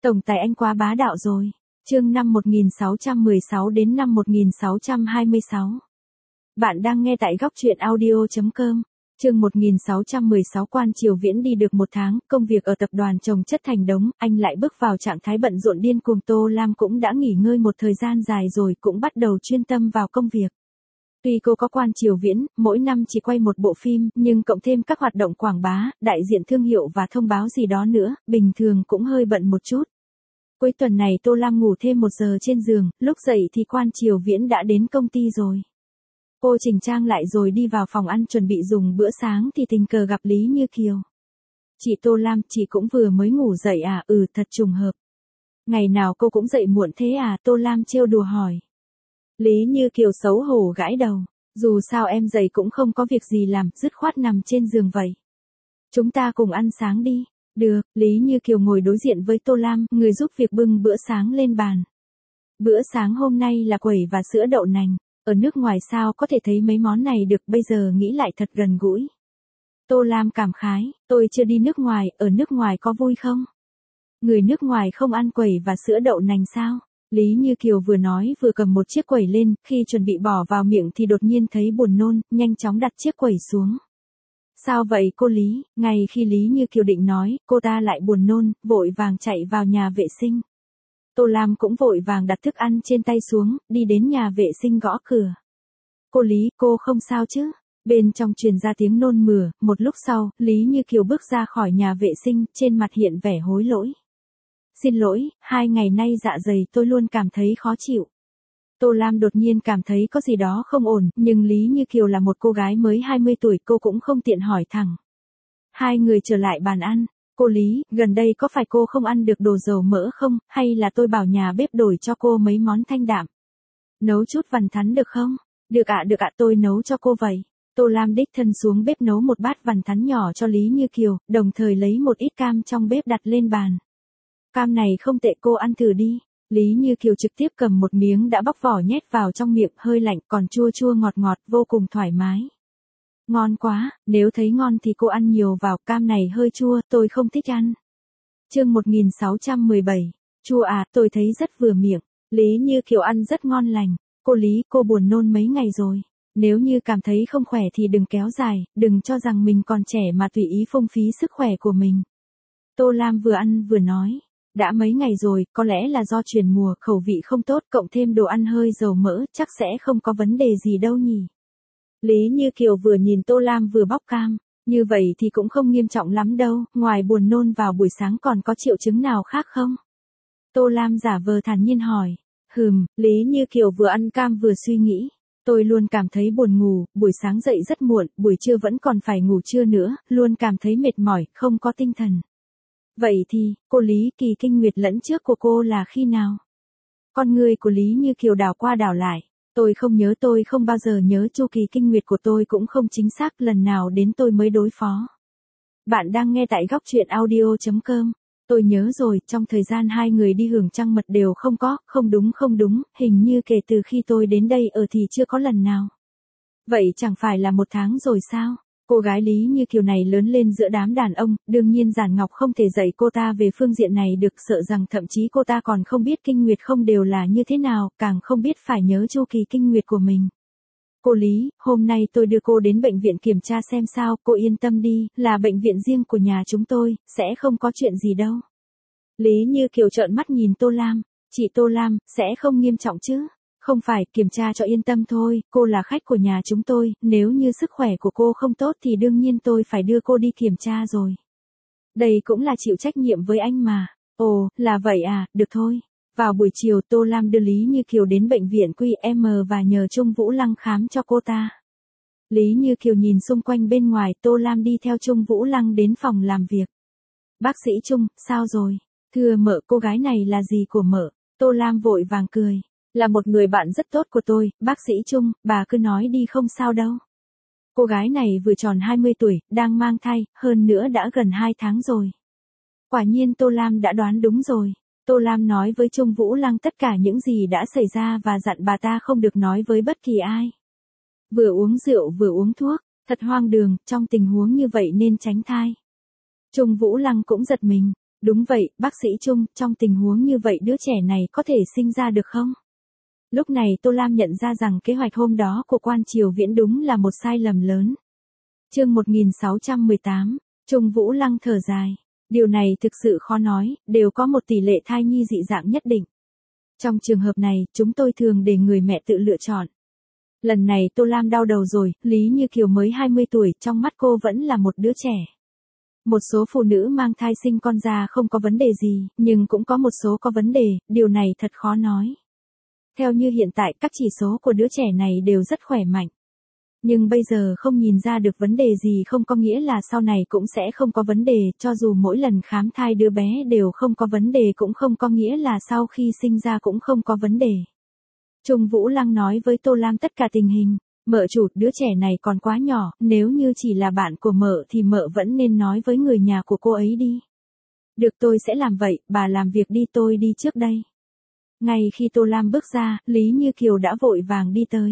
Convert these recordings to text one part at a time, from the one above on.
Tổng tài anh quá bá đạo rồi. Chương năm 1616 đến năm 1626. Bạn đang nghe tại góc truyện audio.com. Chương 1616. Quan Triều Viễn đi được một tháng, công việc ở tập đoàn chồng chất thành đống, anh lại bước vào trạng thái bận rộn điên cuồng. Tô Lam cũng đã nghỉ ngơi một thời gian dài rồi, cũng bắt đầu chuyên tâm vào công việc. Tuy cô có Quan Triều Viễn, mỗi năm chỉ quay một bộ phim, nhưng cộng thêm các hoạt động quảng bá, đại diện thương hiệu và thông báo gì đó nữa, bình thường cũng hơi bận một chút. Cuối tuần này Tô Lam ngủ thêm 1 giờ trên giường, lúc dậy thì Quan Triều Viễn đã đến công ty rồi. Cô chỉnh trang lại rồi đi vào phòng ăn chuẩn bị dùng bữa sáng thì tình cờ gặp Lý Như Kiều. Chị Tô Lam, chị cũng vừa mới ngủ dậy à? Ừ, thật trùng hợp. Ngày nào cô cũng dậy muộn thế à? Tô Lam trêu đùa hỏi. Lý Như Kiều xấu hổ gãi đầu. Dù sao em dậy cũng không có việc gì làm, dứt khoát nằm trên giường vậy. Chúng ta cùng ăn sáng đi. Được, Lý Như Kiều ngồi đối diện với Tô Lam, người giúp việc bưng bữa sáng lên bàn. Bữa sáng hôm nay là quẩy và sữa đậu nành. Ở nước ngoài sao có thể thấy mấy món này được, bây giờ nghĩ lại thật gần gũi. Tô Lam cảm khái, tôi chưa đi nước ngoài, ở nước ngoài có vui không? Người nước ngoài không ăn quẩy và sữa đậu nành sao? Lý Như Kiều vừa nói vừa cầm một chiếc quẩy lên, khi chuẩn bị bỏ vào miệng thì đột nhiên thấy buồn nôn, nhanh chóng đặt chiếc quẩy xuống. Sao vậy cô Lý? Ngay khi Lý Như Kiều định nói, cô ta lại buồn nôn, vội vàng chạy vào nhà vệ sinh. Tô Lam cũng vội vàng đặt thức ăn trên tay xuống, đi đến nhà vệ sinh gõ cửa. Cô Lý, cô không sao chứ? Bên trong truyền ra tiếng nôn mửa, một lúc sau, Lý Như Kiều bước ra khỏi nhà vệ sinh, trên mặt hiện vẻ hối lỗi. Xin lỗi, 2 ngày nay dạ dày tôi luôn cảm thấy khó chịu. Tô Lam đột nhiên cảm thấy có gì đó không ổn, nhưng Lý Như Kiều là một cô gái mới 20 tuổi, cô cũng không tiện hỏi thẳng. Hai người trở lại bàn ăn. Cô Lý, gần đây có phải cô không ăn được đồ dầu mỡ không, hay là tôi bảo nhà bếp đổi cho cô mấy món thanh đạm? Nấu chút vằn thắn được không? Được ạ, tôi nấu cho cô vậy. Tô Lam đích thân xuống bếp nấu một bát vằn thắn nhỏ cho Lý Như Kiều, đồng thời lấy một ít cam trong bếp đặt lên bàn. Cam này không tệ, cô ăn thử đi. Lý Như Kiều trực tiếp cầm một miếng đã bóc vỏ nhét vào trong miệng, hơi lạnh còn chua chua ngọt ngọt, vô cùng thoải mái. Ngon quá, nếu thấy ngon thì cô ăn nhiều vào, cam này hơi chua, tôi không thích ăn. Chương 1617, chua à, tôi thấy rất vừa miệng. Lý Như Kiều ăn rất ngon lành. Cô Lý, cô buồn nôn mấy ngày rồi. Nếu như cảm thấy không khỏe thì đừng kéo dài, đừng cho rằng mình còn trẻ mà tùy ý phung phí sức khỏe của mình. Tô Lam vừa ăn vừa nói. Đã mấy ngày rồi, có lẽ là do chuyển mùa, khẩu vị không tốt, cộng thêm đồ ăn hơi dầu mỡ, chắc sẽ không có vấn đề gì đâu nhỉ. Lý Như Kiều vừa nhìn Tô Lam vừa bóc cam. Như vậy thì cũng không nghiêm trọng lắm đâu, ngoài buồn nôn vào buổi sáng còn có triệu chứng nào khác không? Tô Lam giả vờ thản nhiên hỏi. Lý Như Kiều vừa ăn cam vừa suy nghĩ. Tôi luôn cảm thấy buồn ngủ, buổi sáng dậy rất muộn, buổi trưa vẫn còn phải ngủ trưa nữa, luôn cảm thấy mệt mỏi, không có tinh thần. Vậy thì, cô Lý, kỳ kinh nguyệt lẫn trước của cô là khi nào? Con người của Lý Như Kiều đảo qua đảo lại. Tôi không nhớ, tôi không bao giờ nhớ, chu kỳ kinh nguyệt của tôi cũng không chính xác, lần nào đến tôi mới đối phó. Bạn đang nghe tại góc truyện audio.com. Tôi nhớ rồi, trong thời gian hai người đi hưởng trăng mật đều không có, không đúng, hình như kể từ khi tôi đến đây ở thì chưa có lần nào. Vậy chẳng phải là 1 tháng rồi sao? Cô gái Lý Như Kiều này lớn lên giữa đám đàn ông, đương nhiên Giản Ngọc không thể dạy cô ta về phương diện này được, sợ rằng thậm chí cô ta còn không biết kinh nguyệt không đều là như thế nào, càng không biết phải nhớ chu kỳ kinh nguyệt của mình. Cô Lý, hôm nay tôi đưa cô đến bệnh viện kiểm tra xem sao, cô yên tâm đi, là bệnh viện riêng của nhà chúng tôi, sẽ không có chuyện gì đâu. Lý Như Kiều trợn mắt nhìn Tô Lam. Chị Tô Lam, sẽ không nghiêm trọng chứ? Không phải, kiểm tra cho yên tâm thôi, cô là khách của nhà chúng tôi, nếu như sức khỏe của cô không tốt thì đương nhiên tôi phải đưa cô đi kiểm tra rồi. Đây cũng là chịu trách nhiệm với anh mà. Ồ, là vậy à, được thôi. Vào buổi chiều Tô Lam đưa Lý Như Kiều đến bệnh viện QM và nhờ Trung Vũ Lăng khám cho cô ta. Lý Như Kiều nhìn xung quanh bên ngoài, Tô Lam đi theo Trung Vũ Lăng đến phòng làm việc. Bác sĩ Trung, sao rồi? Thưa mợ, cô gái này là gì của mợ? Tô Lam vội vàng cười. Là một người bạn rất tốt của tôi, bác sĩ Trung, bà cứ nói đi không sao đâu. Cô gái này vừa tròn 20 tuổi, đang mang thai, hơn nữa đã gần 2 tháng rồi. Quả nhiên Tô Lam đã đoán đúng rồi. Tô Lam nói với Trung Vũ Lăng tất cả những gì đã xảy ra và dặn bà ta không được nói với bất kỳ ai. Vừa uống rượu vừa uống thuốc, thật hoang đường, trong tình huống như vậy nên tránh thai. Trung Vũ Lăng cũng giật mình. Đúng vậy, bác sĩ Trung, trong tình huống như vậy đứa trẻ này có thể sinh ra được không? Lúc này Tô Lam nhận ra rằng kế hoạch hôm đó của Quan Triều Viễn đúng là một sai lầm lớn. Chương 1618, Trung Vũ Lăng thở dài. Điều này thực sự khó nói, đều có một tỷ lệ thai nhi dị dạng nhất định. Trong trường hợp này, chúng tôi thường để người mẹ tự lựa chọn. Lần này Tô Lam đau đầu rồi, Lý Như Kiều mới 20 tuổi, trong mắt cô vẫn là một đứa trẻ. Một số phụ nữ mang thai sinh con ra không có vấn đề gì, nhưng cũng có một số có vấn đề, điều này thật khó nói. Theo như hiện tại, các chỉ số của đứa trẻ này đều rất khỏe mạnh. Nhưng bây giờ không nhìn ra được vấn đề gì không có nghĩa là sau này cũng sẽ không có vấn đề, cho dù mỗi lần khám thai đứa bé đều không có vấn đề cũng không có nghĩa là sau khi sinh ra cũng không có vấn đề. Trung Vũ Lăng nói với Tô Lam tất cả tình hình. Mợ chủ, đứa trẻ này còn quá nhỏ, nếu như chỉ là bạn của mợ thì mợ vẫn nên nói với người nhà của cô ấy đi. Được, tôi sẽ làm vậy, bà làm việc đi, tôi đi trước đây. Ngay khi Tô Lam bước ra, Lý Như Kiều đã vội vàng đi tới.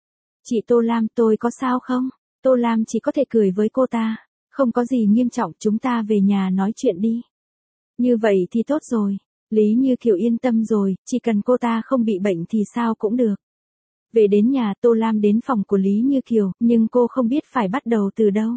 Chị Tô Lam, tôi có sao không? Tô Lam chỉ có thể cười với cô ta. Không có gì nghiêm trọng, chúng ta về nhà nói chuyện đi. Như vậy thì tốt rồi. Lý Như Kiều yên tâm rồi, chỉ cần cô ta không bị bệnh thì sao cũng được. Về đến nhà, Tô Lam đến phòng của Lý Như Kiều, nhưng cô không biết phải bắt đầu từ đâu.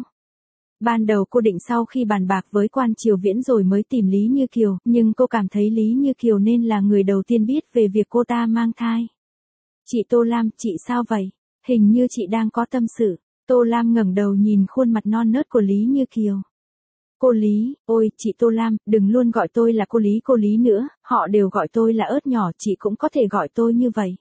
Ban đầu cô định sau khi bàn bạc với Quan Triều Viễn rồi mới tìm Lý Như Kiều, nhưng cô cảm thấy Lý Như Kiều nên là người đầu tiên biết về việc cô ta mang thai. Chị Tô Lam, chị sao vậy? Hình như chị đang có tâm sự. Tô Lam ngẩng đầu nhìn khuôn mặt non nớt của Lý Như Kiều. Cô Lý, ôi, chị Tô Lam, đừng luôn gọi tôi là cô Lý nữa, họ đều gọi tôi là ớt nhỏ, chị cũng có thể gọi tôi như vậy.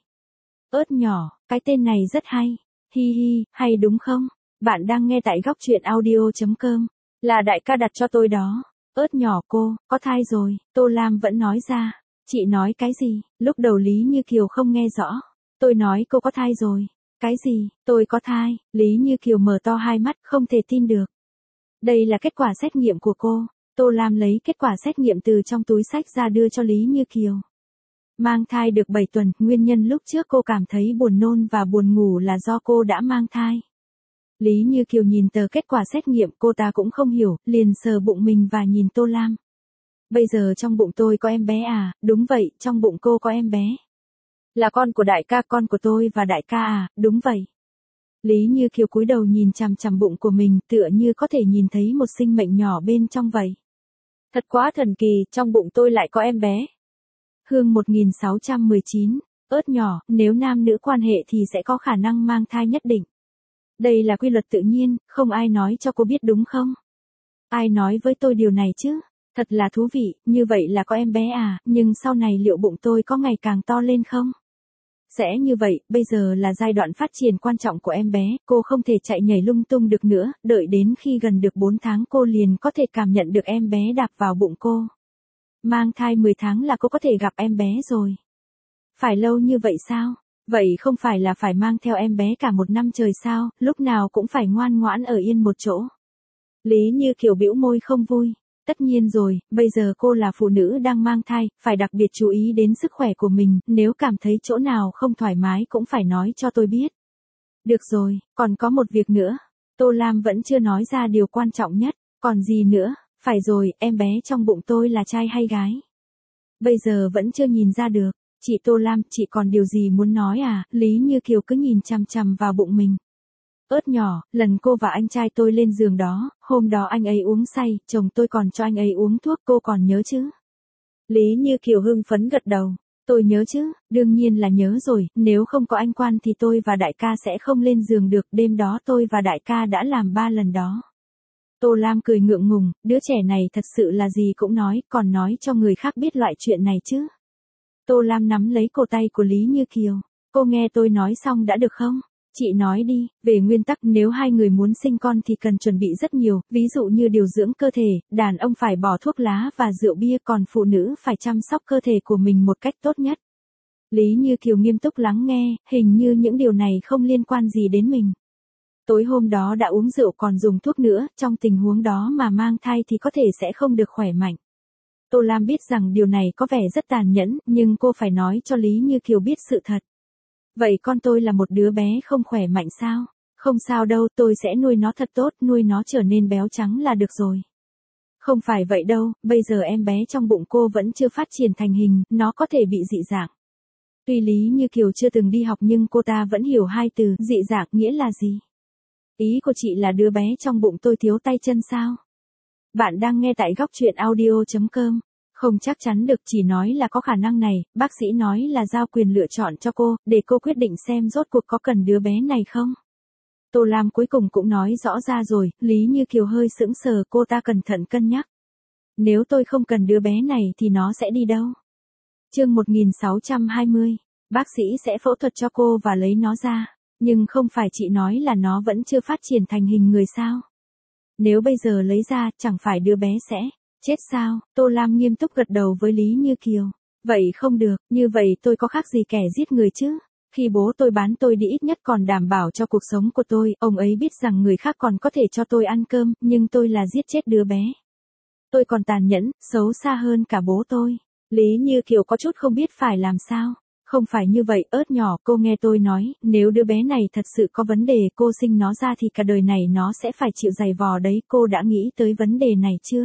Ớt nhỏ, cái tên này rất hay. Hi hi, hay đúng không? Bạn đang nghe tại góc truyện audio.com. Là đại ca đặt cho tôi đó. Ớt nhỏ cô, có thai rồi, Tô Lam vẫn nói ra. Chị nói cái gì? Lúc đầu Lý Như Kiều không nghe rõ. Tôi nói cô có thai rồi. Cái gì? Tôi có thai? Lý Như Kiều mở to hai mắt, không thể tin được. Đây là kết quả xét nghiệm của cô. Tô Lam lấy kết quả xét nghiệm từ trong túi xách ra đưa cho Lý Như Kiều. Mang thai được 7 tuần, nguyên nhân lúc trước cô cảm thấy buồn nôn và buồn ngủ là do cô đã mang thai. Lý Như Kiều nhìn tờ kết quả xét nghiệm, cô ta cũng không hiểu, liền sờ bụng mình và nhìn Tô Lam. Bây giờ trong bụng tôi có em bé à? Đúng vậy, trong bụng cô có em bé. Là con của đại ca, con của tôi và đại ca à? Đúng vậy. Lý Như Kiều cúi đầu nhìn chằm chằm bụng của mình, tựa như có thể nhìn thấy một sinh mệnh nhỏ bên trong vậy. Thật quá thần kỳ, trong bụng tôi lại có em bé. Hương 1619, ớt nhỏ, nếu nam nữ quan hệ thì sẽ có khả năng mang thai nhất định. Đây là quy luật tự nhiên, không ai nói cho cô biết đúng không? Ai nói với tôi điều này chứ? Thật là thú vị, như vậy là có em bé à, nhưng sau này liệu bụng tôi có ngày càng to lên không? Sẽ như vậy, bây giờ là giai đoạn phát triển quan trọng của em bé, cô không thể chạy nhảy lung tung được nữa, đợi đến khi gần được 4 tháng cô liền có thể cảm nhận được em bé đạp vào bụng cô. Mang thai 10 tháng là cô có thể gặp em bé rồi. Phải lâu như vậy sao? Vậy không phải là phải mang theo em bé cả một năm trời sao, lúc nào cũng phải ngoan ngoãn ở yên một chỗ. Lý Như Kiều bĩu môi không vui. Tất nhiên rồi, bây giờ cô là phụ nữ đang mang thai, phải đặc biệt chú ý đến sức khỏe của mình, nếu cảm thấy chỗ nào không thoải mái cũng phải nói cho tôi biết. Được rồi, còn có một việc nữa. Tô Lam vẫn chưa nói ra điều quan trọng nhất, còn gì nữa? Phải rồi, em bé trong bụng tôi là trai hay gái? Bây giờ vẫn chưa nhìn ra được. Chị Tô Lam, chị còn điều gì muốn nói à? Lý Như Kiều cứ nhìn chằm chằm vào bụng mình. Ớt nhỏ, lần cô và anh trai tôi lên giường đó, hôm đó anh ấy uống say, chồng tôi còn cho anh ấy uống thuốc, cô còn nhớ chứ? Lý Như Kiều hưng phấn gật đầu. Tôi nhớ chứ, đương nhiên là nhớ rồi, nếu không có anh Quan thì tôi và đại ca sẽ không lên giường được, đêm đó tôi và đại ca đã làm 3 lần đó. Tô Lam cười ngượng ngùng, đứa trẻ này thật sự là gì cũng nói, còn nói cho người khác biết loại chuyện này chứ. Tô Lam nắm lấy cổ tay của Lý Như Kiều. Cô nghe tôi nói xong đã được không? Chị nói đi, về nguyên tắc nếu hai người muốn sinh con thì cần chuẩn bị rất nhiều, ví dụ như điều dưỡng cơ thể, đàn ông phải bỏ thuốc lá và rượu bia, còn phụ nữ phải chăm sóc cơ thể của mình một cách tốt nhất. Lý Như Kiều nghiêm túc lắng nghe, hình như những điều này không liên quan gì đến mình. Tối hôm đó đã uống rượu còn dùng thuốc nữa, trong tình huống đó mà mang thai thì có thể sẽ không được khỏe mạnh. Tô Lam biết rằng điều này có vẻ rất tàn nhẫn, nhưng cô phải nói cho Lý Như Kiều biết sự thật. Vậy con tôi là một đứa bé không khỏe mạnh sao? Không sao đâu, tôi sẽ nuôi nó thật tốt, nuôi nó trở nên béo trắng là được rồi. Không phải vậy đâu, bây giờ em bé trong bụng cô vẫn chưa phát triển thành hình, nó có thể bị dị dạng. Tuy Lý Như Kiều chưa từng đi học nhưng cô ta vẫn hiểu hai từ dị dạng nghĩa là gì. Ý của chị là đứa bé trong bụng tôi thiếu tay chân sao? Bạn đang nghe tại góc truyện audio.com. Không chắc chắn được, chỉ nói là có khả năng này, bác sĩ nói là giao quyền lựa chọn cho cô, để cô quyết định xem rốt cuộc có cần đứa bé này không. Tô Lam cuối cùng cũng nói rõ ra rồi, Lý Như Kiều hơi sững sờ, cô ta cẩn thận cân nhắc. Nếu tôi không cần đứa bé này thì nó sẽ đi đâu? Chương 1620, bác sĩ sẽ phẫu thuật cho cô và lấy nó ra, nhưng không phải chị nói là nó vẫn chưa phát triển thành hình người sao? Nếu bây giờ lấy ra, chẳng phải đứa bé sẽ chết sao? Tô Lam nghiêm túc gật đầu với Lý Như Kiều. Vậy không được, như vậy tôi có khác gì kẻ giết người chứ? Khi bố tôi bán tôi đi ít nhất còn đảm bảo cho cuộc sống của tôi, ông ấy biết rằng người khác còn có thể cho tôi ăn cơm, nhưng tôi là giết chết đứa bé. Tôi còn tàn nhẫn, xấu xa hơn cả bố tôi. Lý Như Kiều có chút không biết phải làm sao. Không phải như vậy, ớt nhỏ, cô nghe tôi nói, nếu đứa bé này thật sự có vấn đề, cô sinh nó ra thì cả đời này nó sẽ phải chịu giày vò đấy, cô đã nghĩ tới vấn đề này chưa?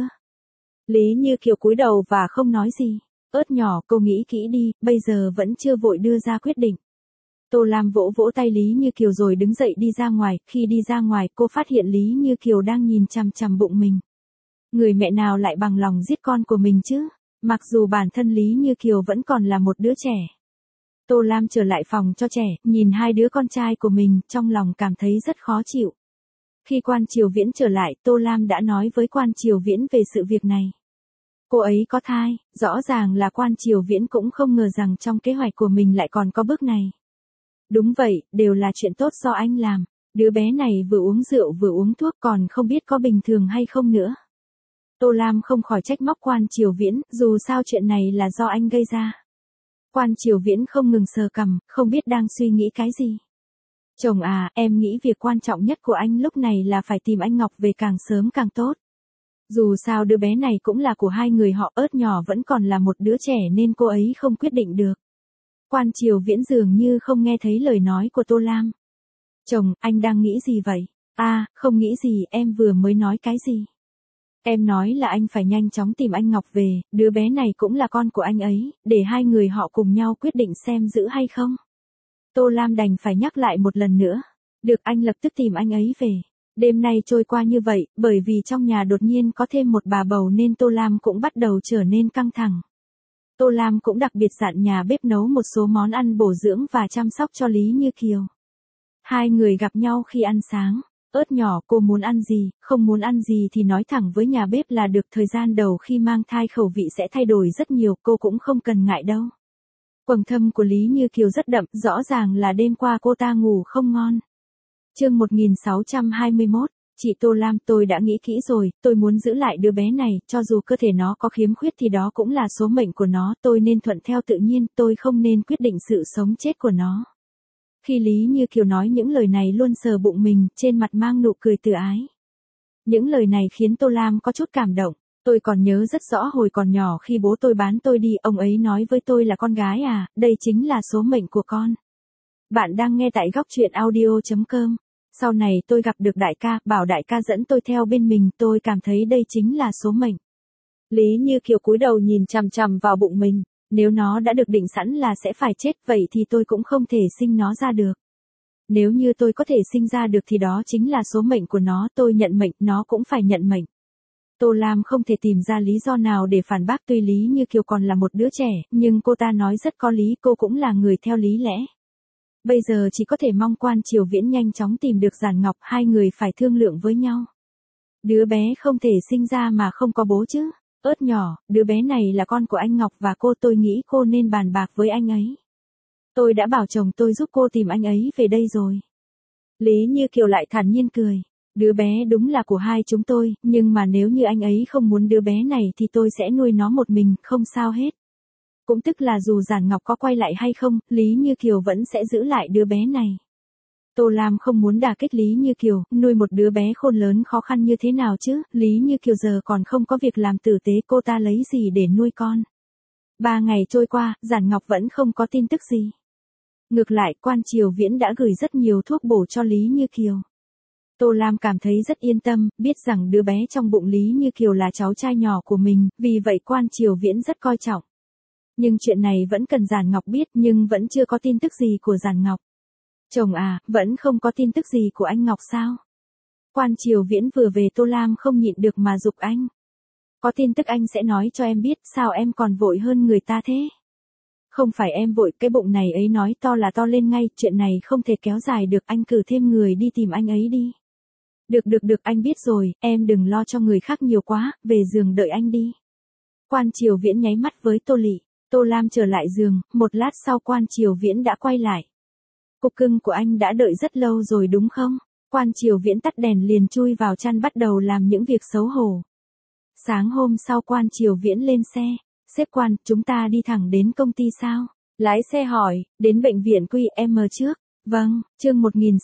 Lý Như Kiều cúi đầu và không nói gì. Ớt nhỏ, cô nghĩ kỹ đi, bây giờ vẫn chưa vội đưa ra quyết định. Tô Lam vỗ vỗ tay Lý Như Kiều rồi đứng dậy đi ra ngoài, khi đi ra ngoài cô phát hiện Lý Như Kiều đang nhìn chằm chằm bụng mình. Người mẹ nào lại bằng lòng giết con của mình chứ? Mặc dù bản thân Lý Như Kiều vẫn còn là một đứa trẻ. Tô Lam trở lại phòng cho trẻ, nhìn hai đứa con trai của mình, trong lòng cảm thấy rất khó chịu. Khi Quan Triều Viễn trở lại, Tô Lam đã nói với Quan Triều Viễn về sự việc này. Cô ấy có thai, rõ ràng là Quan Triều Viễn cũng không ngờ rằng trong kế hoạch của mình lại còn có bước này. Đúng vậy, đều là chuyện tốt do anh làm. Đứa bé này vừa uống rượu vừa uống thuốc còn không biết có bình thường hay không nữa. Tô Lam không khỏi trách móc Quan Triều Viễn, dù sao chuyện này là do anh gây ra. Quan Triều Viễn không ngừng sờ cằm, không biết đang suy nghĩ cái gì. Chồng à, em nghĩ việc quan trọng nhất của anh lúc này là phải tìm anh Ngọc về càng sớm càng tốt. Dù sao đứa bé này cũng là của hai người họ, ớt nhỏ vẫn còn là một đứa trẻ nên cô ấy không quyết định được. Quan Triều Viễn dường như không nghe thấy lời nói của Tô Lam. Chồng, anh đang nghĩ gì vậy? À, không nghĩ gì, em vừa mới nói cái gì? Em nói là anh phải nhanh chóng tìm anh Ngọc về, đứa bé này cũng là con của anh ấy, để hai người họ cùng nhau quyết định xem giữ hay không. Tô Lam đành phải nhắc lại một lần nữa. Được, anh lập tức tìm anh ấy về. Đêm nay trôi qua như vậy, bởi vì trong nhà đột nhiên có thêm một bà bầu nên Tô Lam cũng bắt đầu trở nên căng thẳng. Tô Lam cũng đặc biệt dặn nhà bếp nấu một số món ăn bổ dưỡng và chăm sóc cho Lý Như Kiều. Hai người gặp nhau khi ăn sáng. Ớt nhỏ, cô muốn ăn gì, không muốn ăn gì thì nói thẳng với nhà bếp là được, thời gian đầu khi mang thai khẩu vị sẽ thay đổi rất nhiều, cô cũng không cần ngại đâu. Quầng thâm của Lý Như Kiều rất đậm, rõ ràng là đêm qua cô ta ngủ không ngon. Chương 1621, chị Tô Lam, tôi đã nghĩ kỹ rồi, tôi muốn giữ lại đứa bé này, cho dù cơ thể nó có khiếm khuyết thì đó cũng là số mệnh của nó, tôi nên thuận theo tự nhiên, tôi không nên quyết định sự sống chết của nó. Khi Lý Như Kiều nói những lời này luôn sờ bụng mình, trên mặt mang nụ cười từ ái. Những lời này khiến Tô Lam có chút cảm động. Tôi còn nhớ rất rõ hồi còn nhỏ khi bố tôi bán tôi đi, ông ấy nói với tôi là con gái à, đây chính là số mệnh của con. Bạn đang nghe tại góc truyện audio.com. Sau này tôi gặp được đại ca, bảo đại ca dẫn tôi theo bên mình, tôi cảm thấy đây chính là số mệnh. Lý Như Kiều cúi đầu nhìn chằm chằm vào bụng mình. Nếu nó đã được định sẵn là sẽ phải chết, vậy thì tôi cũng không thể sinh nó ra được. Nếu như tôi có thể sinh ra được thì đó chính là số mệnh của nó, tôi nhận mệnh, nó cũng phải nhận mệnh. Tô Lam không thể tìm ra lý do nào để phản bác, tuy Lý Như Kiều còn là một đứa trẻ, nhưng cô ta nói rất có lý, cô cũng là người theo lý lẽ. Bây giờ chỉ có thể mong Quan Triều Viễn nhanh chóng tìm được Giản Ngọc, hai người phải thương lượng với nhau. Đứa bé không thể sinh ra mà không có bố chứ. Ớt nhỏ, đứa bé này là con của anh Ngọc và cô, tôi nghĩ cô nên bàn bạc với anh ấy. Tôi đã bảo chồng tôi giúp cô tìm anh ấy về đây rồi. Lý Như Kiều lại thản nhiên cười. Đứa bé đúng là của hai chúng tôi, nhưng mà nếu như anh ấy không muốn đứa bé này thì tôi sẽ nuôi nó một mình, không sao hết. Cũng tức là dù Giản Ngọc có quay lại hay không, Lý Như Kiều vẫn sẽ giữ lại đứa bé này. Tô Lam không muốn đả kích Lý Như Kiều, nuôi một đứa bé khôn lớn khó khăn như thế nào chứ, Lý Như Kiều giờ còn không có việc làm tử tế, cô ta lấy gì để nuôi con. 3 ngày trôi qua, Giản Ngọc vẫn không có tin tức gì. Ngược lại, Quan Triều Viễn đã gửi rất nhiều thuốc bổ cho Lý Như Kiều. Tô Lam cảm thấy rất yên tâm, biết rằng đứa bé trong bụng Lý Như Kiều là cháu trai nhỏ của mình, vì vậy Quan Triều Viễn rất coi trọng. Nhưng chuyện này vẫn cần Giản Ngọc biết, nhưng vẫn chưa có tin tức gì của Giản Ngọc. Chồng à, vẫn không có tin tức gì của anh Ngọc sao? Quan Triều Viễn vừa về, Tô Lam không nhịn được mà giục anh. Có tin tức anh sẽ nói cho em biết, sao em còn vội hơn người ta thế? Không phải em vội, cái bụng này ấy nói to là to lên ngay, chuyện này không thể kéo dài được, anh cử thêm người đi tìm anh ấy đi. Được, anh biết rồi, em đừng lo cho người khác nhiều quá, về giường đợi anh đi. Quan Triều Viễn nháy mắt với Tô Lị. Tô Lam trở lại giường, một lát sau Quan Triều Viễn đã quay lại. Cục cưng của anh đã đợi rất lâu rồi đúng không? Quan Triều Viễn tắt đèn liền chui vào chăn bắt đầu làm những việc xấu hổ. Sáng hôm sau Quan Triều Viễn lên xe. Sếp Quan, chúng ta đi thẳng đến công ty sao? Lái xe hỏi, đến bệnh viện QM trước. Vâng, chương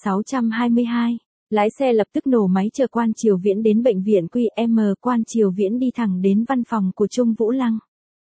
1622. Lái xe lập tức nổ máy chờ Quan Triều Viễn đến bệnh viện QM. Quan Triều Viễn đi thẳng đến văn phòng của Trung Vũ Lăng.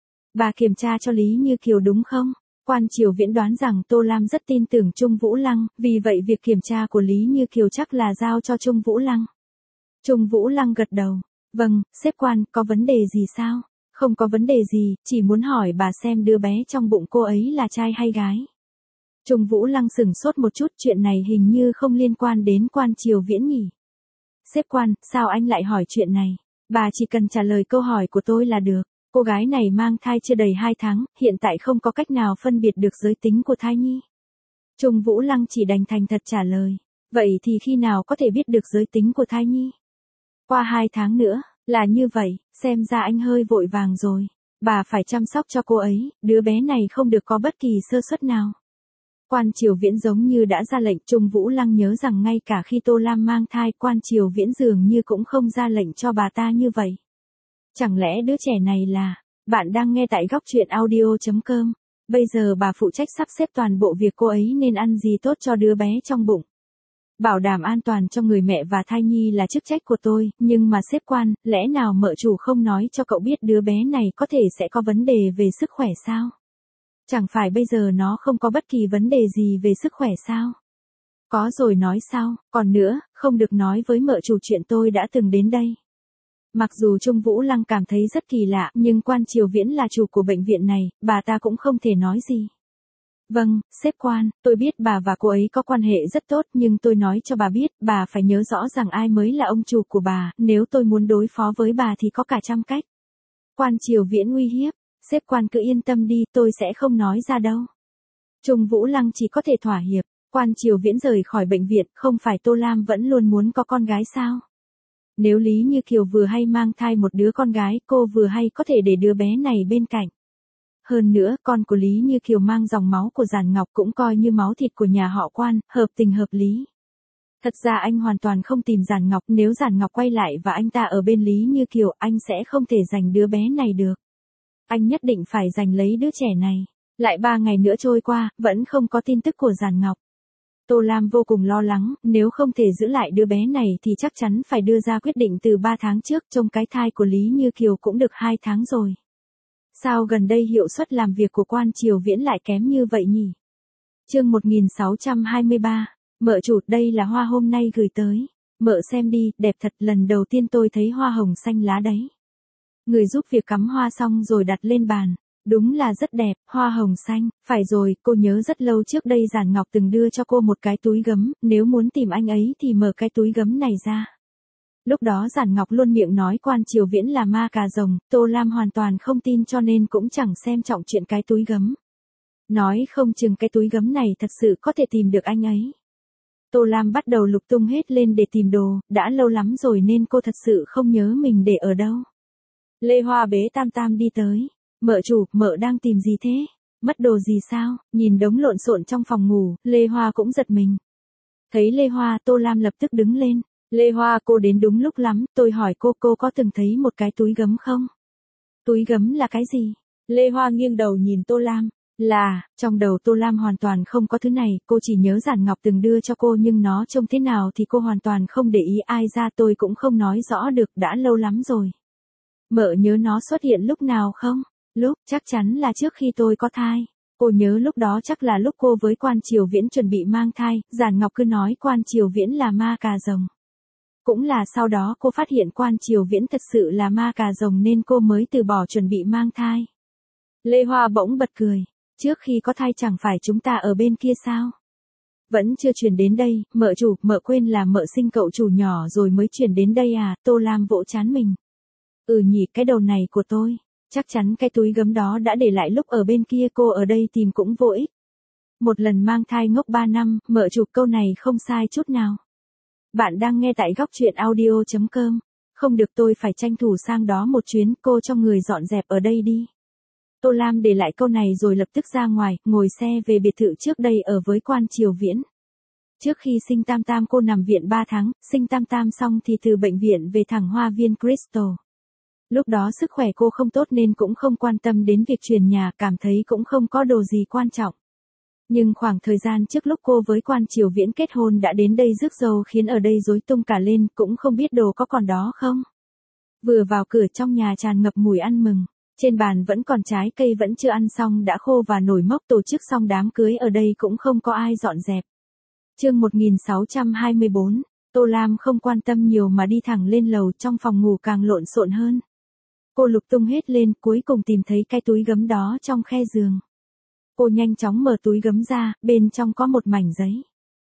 Bà kiểm tra cho Lý Như Kiều đúng không? Quan Triều Viễn đoán rằng Tô Lam rất tin tưởng Trung Vũ Lăng, vì vậy việc kiểm tra của Lý Như Kiều chắc là giao cho Trung Vũ Lăng. Trung Vũ Lăng gật đầu. Vâng, sếp Quan, có vấn đề gì sao? Không có vấn đề gì, chỉ muốn hỏi bà xem đứa bé trong bụng cô ấy là trai hay gái. Trung Vũ Lăng sửng sốt một chút, chuyện này hình như không liên quan đến Quan Triều Viễn nhỉ. Sếp Quan, sao anh lại hỏi chuyện này? Bà chỉ cần trả lời câu hỏi của tôi là được. Cô gái này mang thai chưa đầy 2 tháng, hiện tại không có cách nào phân biệt được giới tính của thai nhi. Trung Vũ Lăng chỉ đành thành thật trả lời. Vậy thì khi nào có thể biết được giới tính của thai nhi? Qua 2 tháng nữa, là như vậy, xem ra anh hơi vội vàng rồi. Bà phải chăm sóc cho cô ấy, đứa bé này không được có bất kỳ sơ suất nào. Quan Triều Viễn giống như đã ra lệnh. Trung Vũ Lăng nhớ rằng ngay cả khi Tô Lam mang thai, Quan Triều Viễn dường như cũng không ra lệnh cho bà ta như vậy. Chẳng lẽ đứa trẻ này là... Bạn đang nghe tại góc truyện audio.com. Bây giờ bà phụ trách sắp xếp toàn bộ việc cô ấy nên ăn gì tốt cho đứa bé trong bụng. Bảo đảm an toàn cho người mẹ và thai nhi là chức trách của tôi, nhưng mà sếp Quan, lẽ nào mợ chủ không nói cho cậu biết đứa bé này có thể sẽ có vấn đề về sức khỏe sao? Chẳng phải bây giờ nó không có bất kỳ vấn đề gì về sức khỏe sao? Có rồi nói sao, còn nữa, không được nói với mợ chủ chuyện tôi đã từng đến đây. Mặc dù Trung Vũ Lăng cảm thấy rất kỳ lạ, nhưng Quan Triều Viễn là chủ của bệnh viện này, bà ta cũng không thể nói gì. Vâng, sếp Quan, tôi biết bà và cô ấy có quan hệ rất tốt, nhưng tôi nói cho bà biết, bà phải nhớ rõ rằng ai mới là ông chủ của bà, nếu tôi muốn đối phó với bà thì có cả trăm cách. Quan Triều Viễn uy hiếp, sếp Quan cứ yên tâm đi, tôi sẽ không nói ra đâu. Trung Vũ Lăng chỉ có thể thỏa hiệp. Quan Triều Viễn rời khỏi bệnh viện, không phải Tô Lam vẫn luôn muốn có con gái sao? Nếu Lý Như Kiều vừa hay mang thai một đứa con gái, cô vừa hay có thể để đứa bé này bên cạnh. Hơn nữa, con của Lý Như Kiều mang dòng máu của Giản Ngọc cũng coi như máu thịt của nhà họ Quan, hợp tình hợp lý. Thật ra anh hoàn toàn không tìm Giản Ngọc, nếu Giản Ngọc quay lại và anh ta ở bên Lý Như Kiều, anh sẽ không thể giành đứa bé này được. Anh nhất định phải giành lấy đứa trẻ này. Lại 3 ngày nữa trôi qua, vẫn không có tin tức của Giản Ngọc. Tô Lam vô cùng lo lắng, nếu không thể giữ lại đứa bé này thì chắc chắn phải đưa ra quyết định từ 3 tháng trước, trông cái thai của Lý Như Kiều cũng được 2 tháng rồi. Sao gần đây hiệu suất làm việc của Quan Triều Viễn lại kém như vậy nhỉ? Chương 1623, mợ chủ, đây là hoa hôm nay gửi tới. Mợ xem đi, đẹp thật, lần đầu tiên tôi thấy hoa hồng xanh lá đấy. Người giúp việc cắm hoa xong rồi đặt lên bàn. Đúng là rất đẹp, hoa hồng xanh, phải rồi, cô nhớ rất lâu trước đây Giản Ngọc từng đưa cho cô một cái túi gấm, nếu muốn tìm anh ấy thì mở cái túi gấm này ra. Lúc đó Giản Ngọc luôn miệng nói Quan Triều Viễn là ma cà rồng, Tô Lam hoàn toàn không tin cho nên cũng chẳng xem trọng chuyện cái túi gấm. Nói không chừng cái túi gấm này thật sự có thể tìm được anh ấy. Tô Lam bắt đầu lục tung hết lên để tìm đồ, đã lâu lắm rồi nên cô thật sự không nhớ mình để ở đâu. Lê Hoa bế Tam Tam đi tới. Mợ chủ, mợ đang tìm gì thế? Mất đồ gì sao? Nhìn đống lộn xộn trong phòng ngủ, Lê Hoa cũng giật mình. Thấy Lê Hoa, Tô Lam lập tức đứng lên. Lê Hoa, cô đến đúng lúc lắm, tôi hỏi cô có từng thấy một cái túi gấm không? Túi gấm là cái gì? Lê Hoa nghiêng đầu nhìn Tô Lam. Trong đầu Tô Lam hoàn toàn không có thứ này, cô chỉ nhớ Giản Ngọc từng đưa cho cô nhưng nó trông thế nào thì cô hoàn toàn không để ý, ai ra tôi cũng không nói rõ được, đã lâu lắm rồi. Mợ nhớ nó xuất hiện lúc nào không? Lúc, chắc chắn là trước khi tôi có thai. Cô nhớ lúc đó chắc là lúc cô với Quan Triều Viễn chuẩn bị mang thai, Giản Ngọc cứ nói Quan Triều Viễn là ma cà rồng. Cũng là sau đó cô phát hiện Quan Triều Viễn thật sự là ma cà rồng nên cô mới từ bỏ chuẩn bị mang thai. Lê Hoa bỗng bật cười. Trước khi có thai chẳng phải chúng ta ở bên kia sao? Vẫn chưa chuyển đến đây, mợ chủ, mợ quên là mợ sinh cậu chủ nhỏ rồi mới chuyển đến đây à? Tô Lam vỗ trán mình. Nhỉ, cái đầu này của tôi. Chắc chắn cái túi gấm đó đã để lại lúc ở bên kia, cô ở đây tìm cũng vô ích. Một lần mang thai ngốc 3 năm, mợ chủ, câu này không sai chút nào. Bạn đang nghe tại góc truyện audio.com. Không được, tôi phải tranh thủ sang đó một chuyến, cô cho người dọn dẹp ở đây đi. Tô Lam để lại câu này rồi lập tức ra ngoài, ngồi xe về biệt thự trước đây ở với Quan Triều Viễn. Trước khi sinh Tam Tam cô nằm viện 3 tháng, sinh Tam Tam xong thì từ bệnh viện về thẳng Hoa viên Crystal. Lúc đó sức khỏe cô không tốt nên cũng không quan tâm đến việc chuyển nhà, cảm thấy cũng không có đồ gì quan trọng. Nhưng khoảng thời gian trước lúc cô với Quan Triều Viễn kết hôn đã đến đây rước dâu khiến ở đây rối tung cả lên, cũng không biết đồ có còn đó không. Vừa vào cửa trong nhà tràn ngập mùi ăn mừng, trên bàn vẫn còn trái cây vẫn chưa ăn xong đã khô và nổi mốc, tổ chức xong đám cưới ở đây cũng không có ai dọn dẹp. Chương 1624, Tô Lam không quan tâm nhiều mà đi thẳng lên lầu, trong phòng ngủ càng lộn xộn hơn. Cô lục tung hết lên, cuối cùng tìm thấy cái túi gấm đó trong khe giường. Cô nhanh chóng mở túi gấm ra, bên trong có một mảnh giấy.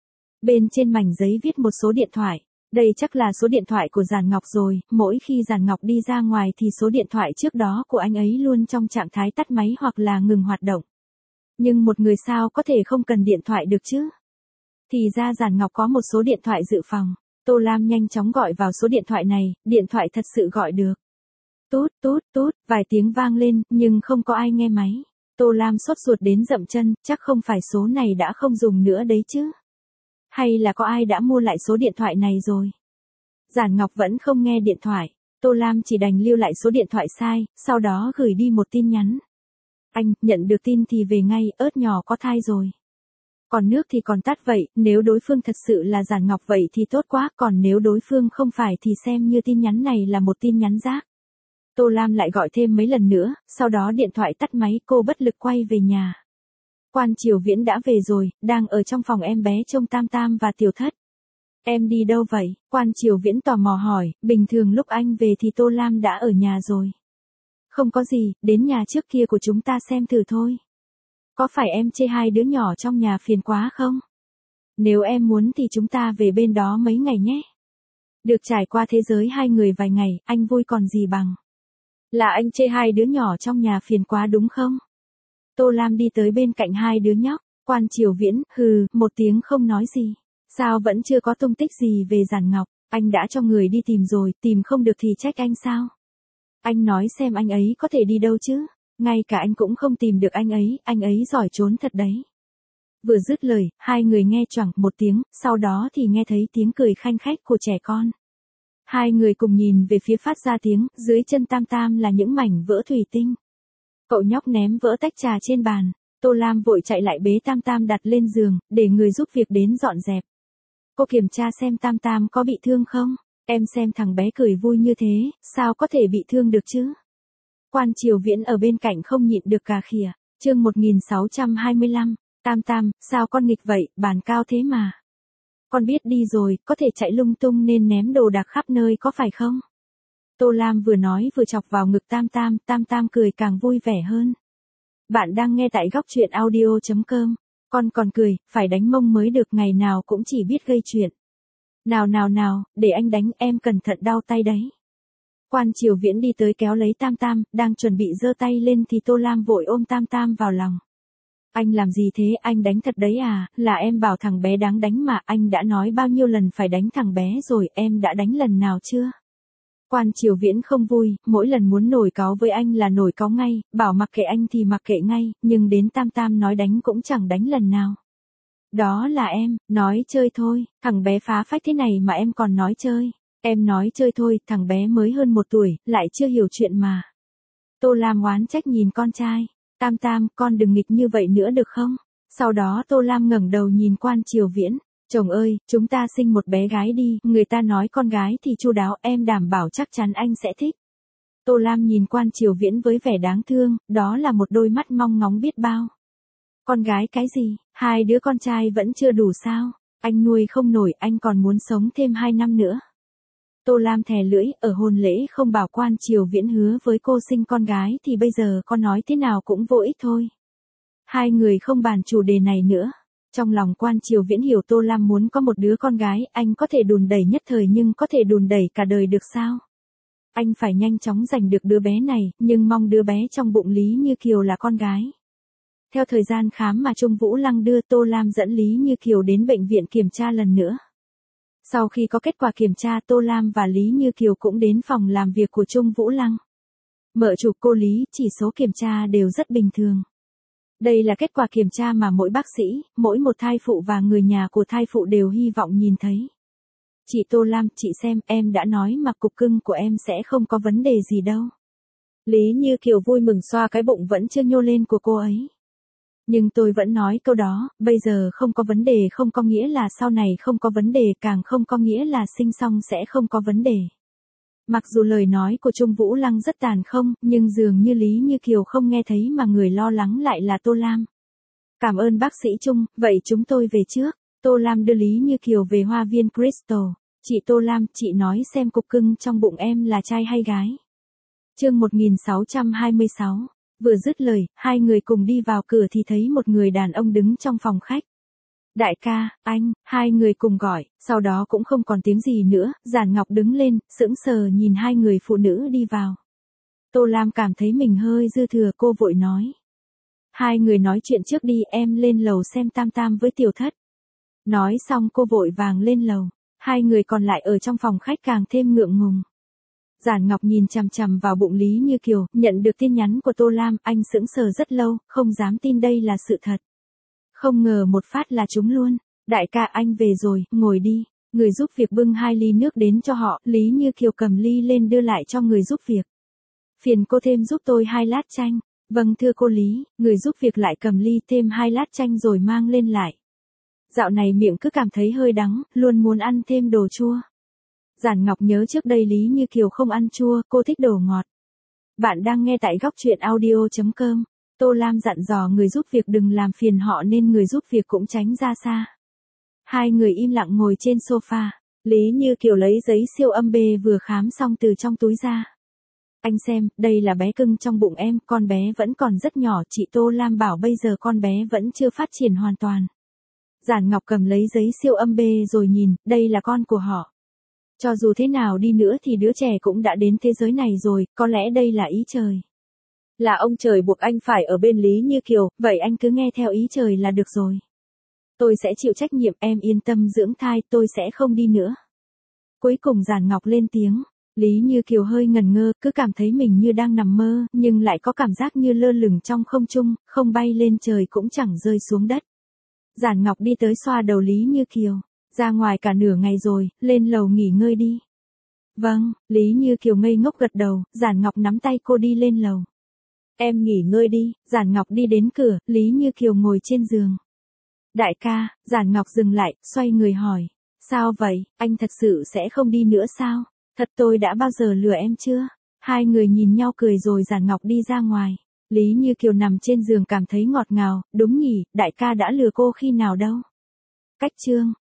Bên trên mảnh giấy viết một số điện thoại. Đây chắc là số điện thoại của Giản Ngọc rồi, mỗi khi Giản Ngọc đi ra ngoài thì số điện thoại trước đó của anh ấy luôn trong trạng thái tắt máy hoặc là ngừng hoạt động. Nhưng một người sao có thể không cần điện thoại được chứ? Thì ra Giản Ngọc có một số điện thoại dự phòng. Tô Lam nhanh chóng gọi vào số điện thoại này, điện thoại thật sự gọi được. Tút tút tút, vài tiếng vang lên, nhưng không có ai nghe máy. Tô Lam sốt ruột đến dậm chân, chắc không phải số này đã không dùng nữa đấy chứ. Hay là có ai đã mua lại số điện thoại này rồi? Giản Ngọc vẫn không nghe điện thoại. Tô Lam chỉ đành lưu lại số điện thoại sai, sau đó gửi đi một tin nhắn. Anh, nhận được tin thì về ngay, ớt nhỏ có thai rồi. Còn nước thì còn tắt vậy, nếu đối phương thật sự là Giản Ngọc vậy thì tốt quá, còn nếu đối phương không phải thì xem như tin nhắn này là một tin nhắn rác. Tô Lam lại gọi thêm mấy lần nữa, sau đó điện thoại tắt máy, cô bất lực quay về nhà. Quan Triều Viễn đã về rồi, đang ở trong phòng em bé trông Tam Tam và Tiểu Thất. Em đi đâu vậy? Quan Triều Viễn tò mò hỏi, bình thường lúc anh về thì Tô Lam đã ở nhà rồi. Không có gì, đến nhà trước kia của chúng ta xem thử thôi. Có phải em chê hai đứa nhỏ trong nhà phiền quá không? Nếu em muốn thì chúng ta về bên đó mấy ngày nhé. Được trải qua thế giới hai người vài ngày, anh vui còn gì bằng. Là anh chê hai đứa nhỏ trong nhà phiền quá đúng không? Tô Lam đi tới bên cạnh hai đứa nhóc, Quan Triều Viễn, hừ, một tiếng không nói gì. Sao vẫn chưa có tung tích gì về Giản Ngọc, anh đã cho người đi tìm rồi, tìm không được thì trách anh sao? Anh nói xem anh ấy có thể đi đâu chứ? Ngay cả anh cũng không tìm được anh ấy giỏi trốn thật đấy. Vừa dứt lời, hai người nghe choảng một tiếng, sau đó thì nghe thấy tiếng cười khanh khách của trẻ con. Hai người cùng nhìn về phía phát ra tiếng, dưới chân Tam Tam là những mảnh vỡ thủy tinh. Cậu nhóc ném vỡ tách trà trên bàn, Tô Lam vội chạy lại bế Tam Tam đặt lên giường, để người giúp việc đến dọn dẹp. Cô kiểm tra xem Tam Tam có bị thương không? Em xem thằng bé cười vui như thế, sao có thể bị thương được chứ? Quan Triều Viễn ở bên cạnh không nhịn được cà khịa. Chương 1625, Tam Tam, sao con nghịch vậy, bàn cao thế mà. Con biết đi rồi, có thể chạy lung tung nên ném đồ đạc khắp nơi có phải không? Tô Lam vừa nói vừa chọc vào ngực Tam Tam, Tam Tam cười càng vui vẻ hơn. Bạn đang nghe tại góc truyện audio.com. Con còn cười, phải đánh mông mới được, ngày nào cũng chỉ biết gây chuyện. Nào nào nào, để anh đánh, em cẩn thận đau tay đấy. Quan Triều Viễn đi tới kéo lấy Tam Tam, đang chuẩn bị giơ tay lên thì Tô Lam vội ôm Tam Tam vào lòng. Anh làm gì thế, anh đánh thật đấy à, là em bảo thằng bé đáng đánh mà, anh đã nói bao nhiêu lần phải đánh thằng bé rồi, em đã đánh lần nào chưa? Quan Triều Viễn không vui, mỗi lần muốn nổi cáu với anh là nổi cáu ngay, bảo mặc kệ anh thì mặc kệ ngay, nhưng đến Tam Tam nói đánh cũng chẳng đánh lần nào. Đó là em, nói chơi thôi, thằng bé phá phách thế này mà em còn nói chơi. Em nói chơi thôi, thằng bé mới hơn 1 tuổi, lại chưa hiểu chuyện mà. Tô Lam oán trách nhìn con trai. Tam Tam, con đừng nghịch như vậy nữa được không? Sau đó Tô Lam ngẩng đầu nhìn Quan Triều Viễn. Chồng ơi, chúng ta sinh một bé gái đi, người ta nói con gái thì chu đáo, em đảm bảo chắc chắn anh sẽ thích. Tô Lam nhìn Quan Triều Viễn với vẻ đáng thương, đó là một đôi mắt mong ngóng biết bao. Con gái cái gì, hai đứa con trai vẫn chưa đủ sao? Anh nuôi không nổi, anh còn muốn sống thêm 2 năm nữa. Tô Lam thè lưỡi, ở hôn lễ không bảo Quan Triều Viễn hứa với cô sinh con gái thì bây giờ con nói thế nào cũng vô ích thôi. Hai người không bàn chủ đề này nữa. Trong lòng Quan Triều Viễn hiểu Tô Lam muốn có một đứa con gái, anh có thể đùn đẩy nhất thời nhưng có thể đùn đẩy cả đời được sao? Anh phải nhanh chóng giành được đứa bé này, nhưng mong đứa bé trong bụng Lý Như Kiều là con gái. Theo thời gian khám mà Trung Vũ Lăng đưa, Tô Lam dẫn Lý Như Kiều đến bệnh viện kiểm tra lần nữa. Sau khi có kết quả kiểm tra, Tô Lam và Lý Như Kiều cũng đến phòng làm việc của Trung Vũ Lăng. Mợ chủ cô Lý, chỉ số kiểm tra đều rất bình thường. Đây là kết quả kiểm tra mà mỗi bác sĩ, mỗi một thai phụ và người nhà của thai phụ đều hy vọng nhìn thấy. Chị Tô Lam, chị xem, em đã nói mà cục cưng của em sẽ không có vấn đề gì đâu. Lý Như Kiều vui mừng xoa cái bụng vẫn chưa nhô lên của cô ấy. Nhưng tôi vẫn nói câu đó, bây giờ không có vấn đề không có nghĩa là sau này không có vấn đề, càng không có nghĩa là sinh xong sẽ không có vấn đề. Mặc dù lời nói của Trung Vũ Lăng rất tàn không, nhưng dường như Lý Như Kiều không nghe thấy mà người lo lắng lại là Tô Lam. Cảm ơn bác sĩ Trung, vậy chúng tôi về trước. Tô Lam đưa Lý Như Kiều về hoa viên Crystal. Chị Tô Lam, chị nói xem cục cưng trong bụng em là trai hay gái. Chương 1626. Vừa dứt lời, hai người cùng đi vào cửa thì thấy một người đàn ông đứng trong phòng khách. Đại ca, anh, hai người cùng gọi, sau đó cũng không còn tiếng gì nữa, Giản Ngọc đứng lên, sững sờ nhìn hai người phụ nữ đi vào. Tô Lam cảm thấy mình hơi dư thừa, cô vội nói. Hai người nói chuyện trước đi, em lên lầu xem Tam Tam với Tiểu Thất. Nói xong cô vội vàng lên lầu, hai người còn lại ở trong phòng khách càng thêm ngượng ngùng. Giản Ngọc nhìn chằm chằm vào bụng Lý Như Kiều, nhận được tin nhắn của Tô Lam, anh sững sờ rất lâu, không dám tin đây là sự thật. Không ngờ một phát là trúng luôn. Đại ca, anh về rồi, ngồi đi. Người giúp việc bưng 2 ly nước đến cho họ, Lý Như Kiều cầm ly lên đưa lại cho người giúp việc. Phiền cô thêm giúp tôi 2 lát chanh. Vâng thưa cô Lý, người giúp việc lại cầm ly thêm 2 lát chanh rồi mang lên lại. Dạo này miệng cứ cảm thấy hơi đắng, luôn muốn ăn thêm đồ chua. Giản Ngọc nhớ trước đây Lý Như Kiều không ăn chua, cô thích đồ ngọt. Bạn đang nghe tại góc truyện audio.com. Tô Lam dặn dò người giúp việc đừng làm phiền họ nên người giúp việc cũng tránh ra xa. Hai người im lặng ngồi trên sofa. Lý Như Kiều lấy giấy siêu âm bê vừa khám xong từ trong túi ra. Anh xem, đây là bé cưng trong bụng em, con bé vẫn còn rất nhỏ, chị Tô Lam bảo bây giờ con bé vẫn chưa phát triển hoàn toàn. Giản Ngọc cầm lấy giấy siêu âm bê rồi nhìn, đây là con của họ. Cho dù thế nào đi nữa thì đứa trẻ cũng đã đến thế giới này rồi, có lẽ đây là ý trời. Là ông trời buộc anh phải ở bên Lý Như Kiều, vậy anh cứ nghe theo ý trời là được rồi. Tôi sẽ chịu trách nhiệm, em yên tâm dưỡng thai, tôi sẽ không đi nữa. Cuối cùng Giản Ngọc lên tiếng, Lý Như Kiều hơi ngẩn ngơ, cứ cảm thấy mình như đang nằm mơ, nhưng lại có cảm giác như lơ lửng trong không trung, không bay lên trời cũng chẳng rơi xuống đất. Giản Ngọc đi tới xoa đầu Lý Như Kiều, ra ngoài cả nửa ngày rồi, lên lầu nghỉ ngơi đi. Vâng, Lý Như Kiều ngây ngốc gật đầu, Giản Ngọc nắm tay cô đi lên lầu. Em nghỉ ngơi đi, Giản Ngọc đi đến cửa, Lý Như Kiều ngồi trên giường. Đại ca, Giản Ngọc dừng lại, xoay người hỏi. Sao vậy, anh thật sự sẽ không đi nữa sao? Thật tôi đã bao giờ lừa em chưa? Hai người nhìn nhau cười rồi Giản Ngọc đi ra ngoài. Lý Như Kiều nằm trên giường cảm thấy ngọt ngào, đúng nhỉ, đại ca đã lừa cô khi nào đâu. Cách chương